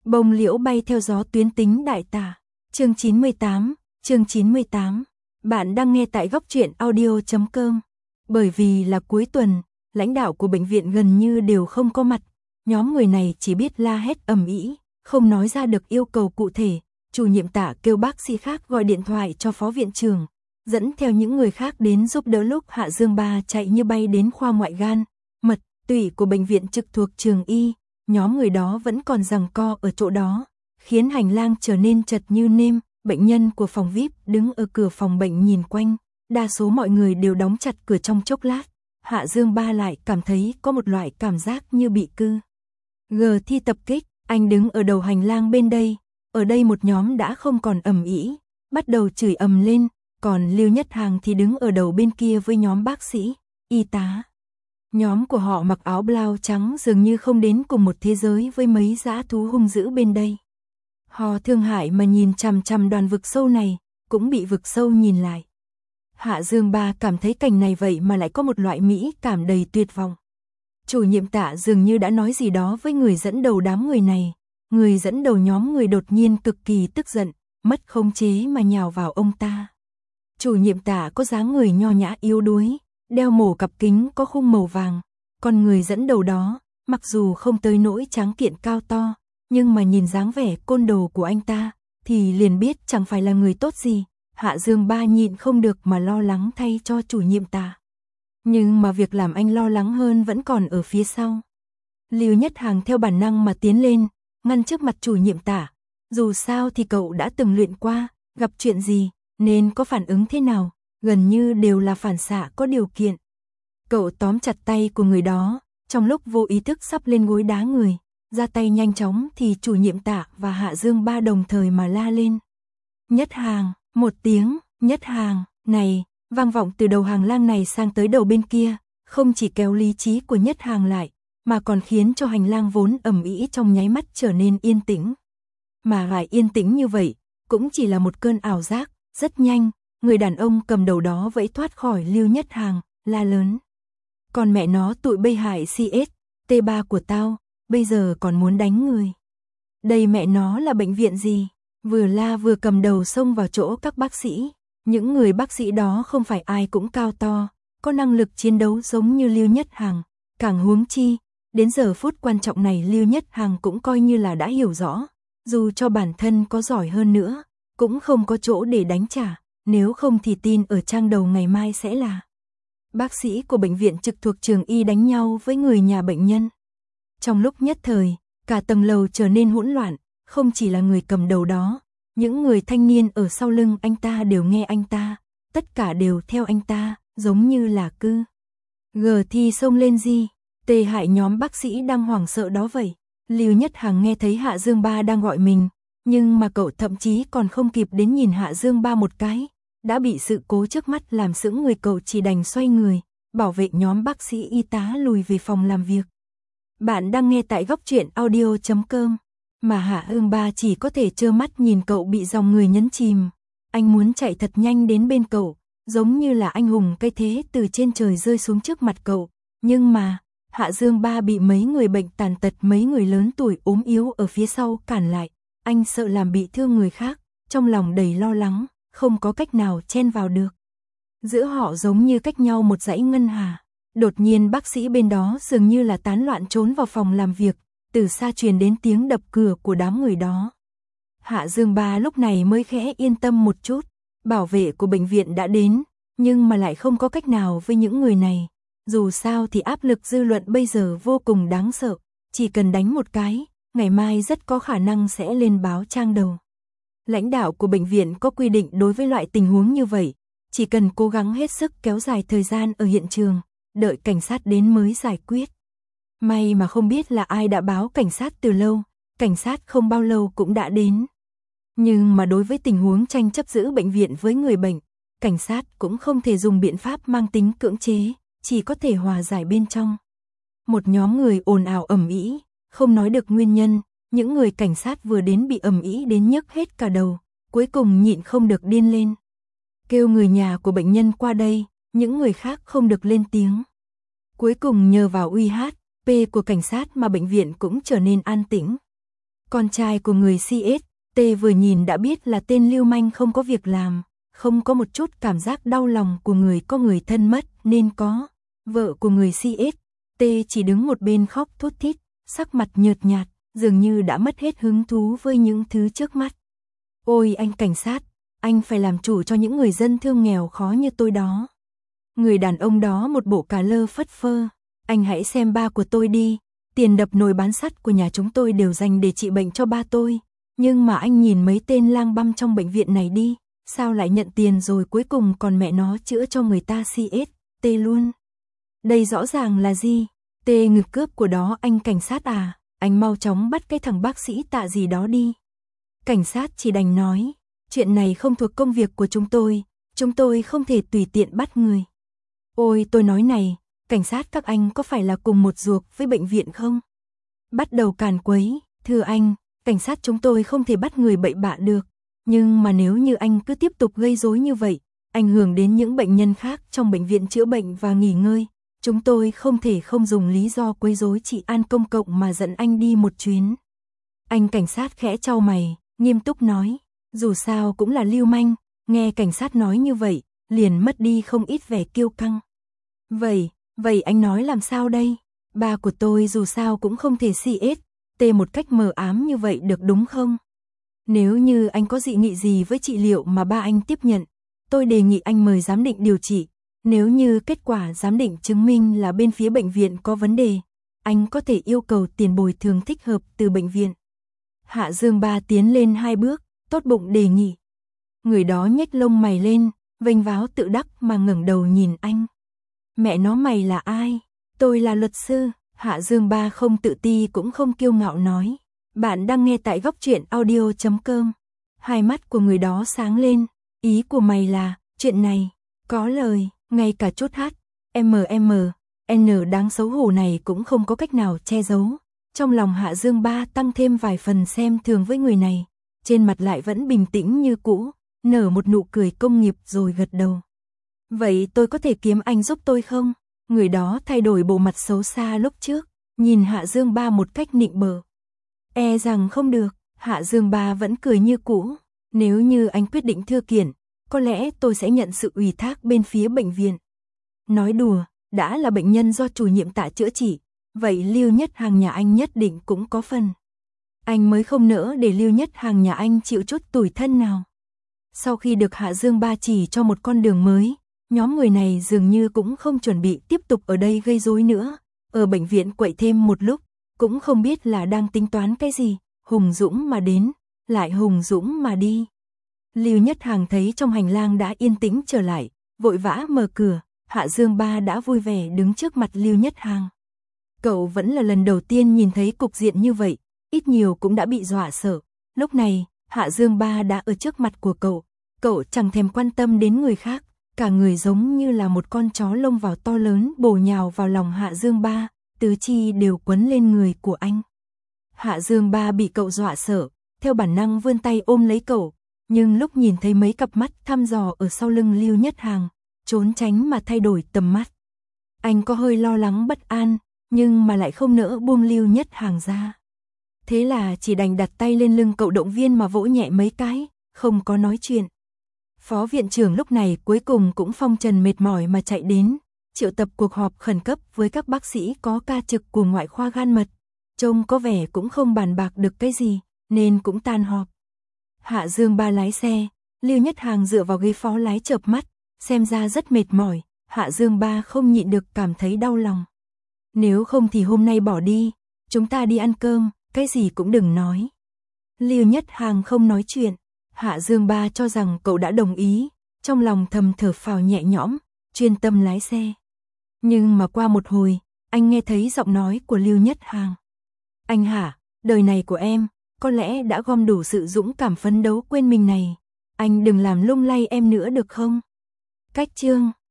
Bông liễu bay theo gió tuyến tính đại tả. Chương 98. Bạn đang nghe tại góc truyện audio.com. Bởi vì là cuối tuần, lãnh đạo của bệnh viện gần như đều không có mặt. Nhóm người này chỉ biết la hét ầm ĩ, không nói ra được yêu cầu cụ thể. Chủ nhiệm Tả kêu bác sĩ khác gọi điện thoại cho phó viện trưởng, dẫn theo những người khác đến giúp đỡ lúc Hạ Dương Ba chạy như bay đến khoa ngoại gan, mật, tụy của bệnh viện trực thuộc Trường Y. Nhóm người đó vẫn còn giằng co ở chỗ đó, khiến hành lang trở nên chật như nêm. Bệnh nhân của phòng VIP đứng ở cửa phòng bệnh nhìn quanh, đa số mọi người đều đóng chặt cửa trong chốc lát. Hạ Dương Ba lại cảm thấy có một loại cảm giác như bị thi tập kích. Anh đứng ở đầu hành lang bên đây, ở đây một nhóm đã không còn ầm ĩ, bắt đầu chửi ầm lên, còn Lưu Nhất Hàng thì đứng ở đầu bên kia với nhóm bác sĩ, y tá. Nhóm của họ mặc áo blau trắng dường như không đến cùng một thế giới với mấy dã thú hung dữ bên đây. Họ thương hại mà nhìn chằm chằm đoàn vực sâu này, cũng bị vực sâu nhìn lại. Hạ Dương Ba cảm thấy cảnh này vậy mà lại có một loại mỹ cảm đầy tuyệt vọng. Chủ nhiệm Tạ dường như đã nói gì đó với người dẫn đầu đám người này. Người dẫn đầu nhóm người đột nhiên cực kỳ tức giận, mất khống chế mà nhào vào ông ta. Chủ nhiệm Tạ có dáng người nho nhã yếu đuối, đeo mổ cặp kính có khung màu vàng. Còn người dẫn đầu đó, mặc dù không tới nỗi tráng kiện cao to, nhưng mà nhìn dáng vẻ côn đồ của anh ta, thì liền biết chẳng phải là người tốt gì. Hạ Dương Ba nhịn không được mà lo lắng thay cho chủ nhiệm Tạ. Nhưng mà việc làm anh lo lắng hơn vẫn còn ở phía sau. Lưu Nhất Hàng theo bản năng mà tiến lên, ngăn trước mặt chủ nhiệm Tạ. Dù sao thì cậu đã từng luyện qua, gặp chuyện gì, nên có phản ứng thế nào, gần như đều là phản xạ có điều kiện. Cậu tóm chặt tay của người đó, trong lúc vô ý thức sắp lên gối đá người, ra tay nhanh chóng thì chủ nhiệm Tạ và Hạ Dương Ba đồng thời mà la lên. Nhất Hàng, một tiếng, Nhất Hàng, này, vang vọng từ đầu hàng lang này sang tới đầu bên kia, không chỉ kéo lý trí của Nhất Hàng lại, mà còn khiến cho hành lang vốn ầm ĩ trong nháy mắt trở nên yên tĩnh. Mà lại yên tĩnh như vậy, cũng chỉ là một cơn ảo giác, rất nhanh, người đàn ông cầm đầu đó vẫy thoát khỏi Lưu Nhất Hàng, la lớn. Còn mẹ nó tụi bây hại CS, T3 của tao, bây giờ còn muốn đánh người. Đây mẹ nó là bệnh viện gì? Vừa la vừa cầm đầu xông vào chỗ các bác sĩ. Những người bác sĩ đó không phải ai cũng cao to, có năng lực chiến đấu giống như Lưu Nhất Hàng. Càng huống chi, đến giờ phút quan trọng này Lưu Nhất Hàng cũng coi như là đã hiểu rõ. Dù cho bản thân có giỏi hơn nữa, cũng không có chỗ để đánh trả. Nếu không thì tin ở trang đầu ngày mai sẽ là bác sĩ của bệnh viện trực thuộc Trường Y đánh nhau với người nhà bệnh nhân. Trong lúc nhất thời, cả tầng lầu trở nên hỗn loạn, không chỉ là người cầm đầu đó, những người thanh niên ở sau lưng anh ta đều nghe anh ta, tất cả đều theo anh ta, giống như là thi xông lên tê hại nhóm bác sĩ đang hoảng sợ đó vậy. Lưu Nhất Hàng nghe thấy Hạ Dương Ba đang gọi mình, nhưng mà cậu thậm chí còn không kịp đến nhìn Hạ Dương Ba một cái, đã bị sự cố trước mắt làm sững người, cậu chỉ đành xoay người, bảo vệ nhóm bác sĩ y tá lùi về phòng làm việc. Bạn đang nghe tại góc truyện audio.com, mà Hạ Dương Ba chỉ có thể trơ mắt nhìn cậu bị dòng người nhấn chìm. Anh muốn chạy thật nhanh đến bên cậu, giống như là anh hùng cây thế từ trên trời rơi xuống trước mặt cậu, nhưng mà Hạ Dương Ba bị mấy người bệnh tàn tật, mấy người lớn tuổi ốm yếu ở phía sau cản lại. Anh sợ làm bị thương người khác, trong lòng đầy lo lắng, không có cách nào chen vào được. Giữa họ giống như cách nhau một dãy ngân hà. Đột nhiên bác sĩ bên đó dường như là tán loạn trốn vào phòng làm việc, từ xa truyền đến tiếng đập cửa của đám người đó. Hạ Dương Ba lúc này mới khẽ yên tâm một chút, bảo vệ của bệnh viện đã đến, nhưng mà lại không có cách nào với những người này. Dù sao thì áp lực dư luận bây giờ vô cùng đáng sợ, chỉ cần đánh một cái, ngày mai rất có khả năng sẽ lên báo trang đầu. Lãnh đạo của bệnh viện có quy định đối với loại tình huống như vậy, chỉ cần cố gắng hết sức kéo dài thời gian ở hiện trường, đợi cảnh sát đến mới giải quyết. May mà không biết là ai đã báo cảnh sát từ lâu, cảnh sát không bao lâu cũng đã đến. Nhưng mà đối với tình huống tranh chấp giữ bệnh viện với người bệnh, cảnh sát cũng không thể dùng biện pháp mang tính cưỡng chế, chỉ có thể hòa giải bên trong. Một nhóm người ồn ào ầm ĩ, không nói được nguyên nhân, những người cảnh sát vừa đến bị ầm ĩ đến nhức hết cả đầu, cuối cùng nhịn không được điên lên. Kêu người nhà của bệnh nhân qua đây, những người khác không được lên tiếng. Cuối cùng nhờ vào UHP của cảnh sát mà bệnh viện cũng trở nên an tĩnh. Con trai của người CST vừa nhìn đã biết là tên lưu manh không có việc làm, không có một chút cảm giác đau lòng của người có người thân mất nên có. Vợ của người CST chỉ đứng một bên khóc thút thít, sắc mặt nhợt nhạt, dường như đã mất hết hứng thú với những thứ trước mắt. Ôi anh cảnh sát, anh phải làm chủ cho những người dân thương nghèo khó như tôi đó. Người đàn ông đó một bộ cà lơ phất phơ. Anh hãy xem ba của tôi đi, tiền đập nồi bán sắt của nhà chúng tôi đều dành để trị bệnh cho ba tôi. Nhưng mà anh nhìn mấy tên lang băm trong bệnh viện này đi, sao lại nhận tiền rồi cuối cùng còn mẹ nó chữa cho người ta CST luôn. Đây rõ ràng là gì? Tê ngực cướp của đó anh cảnh sát à, anh mau chóng bắt cái thằng bác sĩ Tạ gì đó đi. Cảnh sát chỉ đành nói, chuyện này không thuộc công việc của chúng tôi không thể tùy tiện bắt người. Ôi tôi nói này, cảnh sát các anh có phải là cùng một ruột với bệnh viện không? Bắt đầu càn quấy, thưa anh, cảnh sát chúng tôi không thể bắt người bậy bạ được, nhưng mà nếu như anh cứ tiếp tục gây rối như vậy, ảnh hưởng đến những bệnh nhân khác trong bệnh viện chữa bệnh và nghỉ ngơi, chúng tôi không thể không dùng lý do quấy rối trị an công cộng mà dẫn anh đi một chuyến. Anh cảnh sát khẽ chau mày, nghiêm túc nói, dù sao cũng là lưu manh, nghe cảnh sát nói như vậy, liền mất đi không ít vẻ kiêu căng. Vậy anh nói làm sao đây? Ba của tôi dù sao cũng không thể CST một cách mờ ám như vậy được đúng không? Nếu như anh có dị nghị gì với trị liệu mà ba anh tiếp nhận, tôi đề nghị anh mời giám định điều trị. Nếu như kết quả giám định chứng minh là bên phía bệnh viện có vấn đề, anh có thể yêu cầu tiền bồi thường thích hợp từ bệnh viện. Hạ Dương Ba tiến lên 2 bước, tốt bụng đề nghị. Người đó nhếch lông mày lên, vênh váo tự đắc mà ngẩng đầu nhìn anh. Mẹ nó mày là ai? Tôi là luật sư. Hạ Dương Ba không tự ti cũng không kiêu ngạo nói. Bạn đang nghe tại Góc Truyện Audio.com. Hai mắt của người đó sáng lên. Ý của mày là, chuyện này, có lời, ngay cả chút N đáng xấu hổ này cũng không có cách nào che giấu. Trong lòng Hạ Dương Ba tăng thêm vài phần xem thường với người này. Trên mặt lại vẫn bình tĩnh như cũ, nở một nụ cười công nghiệp rồi gật đầu. Vậy tôi có thể kiếm anh giúp tôi không? Người đó thay đổi bộ mặt xấu xa lúc trước, nhìn Hạ Dương Ba một cách nịnh bợ. E rằng không được, Hạ Dương Ba vẫn cười như cũ. Nếu như anh quyết định thư kiện, có lẽ tôi sẽ nhận sự ủy thác bên phía bệnh viện. Nói đùa, đã là bệnh nhân do chủ nhiệm Tạ chữa trị, vậy Lưu Nhất Hàng nhà anh nhất định cũng có phần. Anh mới không nỡ để Lưu Nhất Hàng nhà anh chịu chút tủi thân nào. Sau khi được Hạ Dương Ba chỉ cho một con đường mới, nhóm người này dường như cũng không chuẩn bị tiếp tục ở đây gây rối nữa. Ở bệnh viện quậy thêm một lúc, cũng không biết là đang tính toán cái gì, hùng dũng mà đến, lại hùng dũng mà đi. Lưu Nhất Hàng thấy trong hành lang đã yên tĩnh trở lại, vội vã mở cửa, Hạ Dương Ba đã vui vẻ đứng trước mặt Lưu Nhất Hàng. Cậu vẫn là lần đầu tiên nhìn thấy cục diện như vậy, ít nhiều cũng đã bị dọa sợ. Lúc này, Hạ Dương Ba đã ở trước mặt của cậu chẳng thèm quan tâm đến người khác, cả người giống như là một con chó lông vào to lớn bổ nhào vào lòng Hạ Dương Ba, tứ chi đều quấn lên người của anh. Hạ Dương Ba bị cậu dọa sợ, theo bản năng vươn tay ôm lấy cậu, nhưng lúc nhìn thấy mấy cặp mắt thăm dò ở sau lưng Lưu Nhất Hàng, trốn tránh mà thay đổi tầm mắt. Anh có hơi lo lắng bất an, nhưng mà lại không nỡ buông Lưu Nhất Hàng ra. Thế là chỉ đành đặt tay lên lưng cậu động viên mà vỗ nhẹ mấy cái, không có nói chuyện. Phó viện trưởng lúc này cuối cùng cũng phong trần mệt mỏi mà chạy đến, triệu tập cuộc họp khẩn cấp với các bác sĩ có ca trực của ngoại khoa gan mật. Trông có vẻ cũng không bàn bạc được cái gì, nên cũng tan họp. Hạ Dương Ba lái xe, Lưu Nhất Hàng dựa vào ghế phó lái chợp mắt, xem ra rất mệt mỏi, Hạ Dương Ba không nhịn được cảm thấy đau lòng. Nếu không thì hôm nay bỏ đi, chúng ta đi ăn cơm, cái gì cũng đừng nói. Lưu Nhất Hàng không nói chuyện, Hạ Dương Ba cho rằng cậu đã đồng ý, trong lòng thầm thở phào nhẹ nhõm, chuyên tâm lái xe. Nhưng mà qua một hồi, anh nghe thấy giọng nói của Lưu Nhất Hàng. Anh hả, đời này của em, có lẽ đã gom đủ sự dũng cảm phấn đấu quên mình này. Anh đừng làm lung lay em nữa được không? Cách chương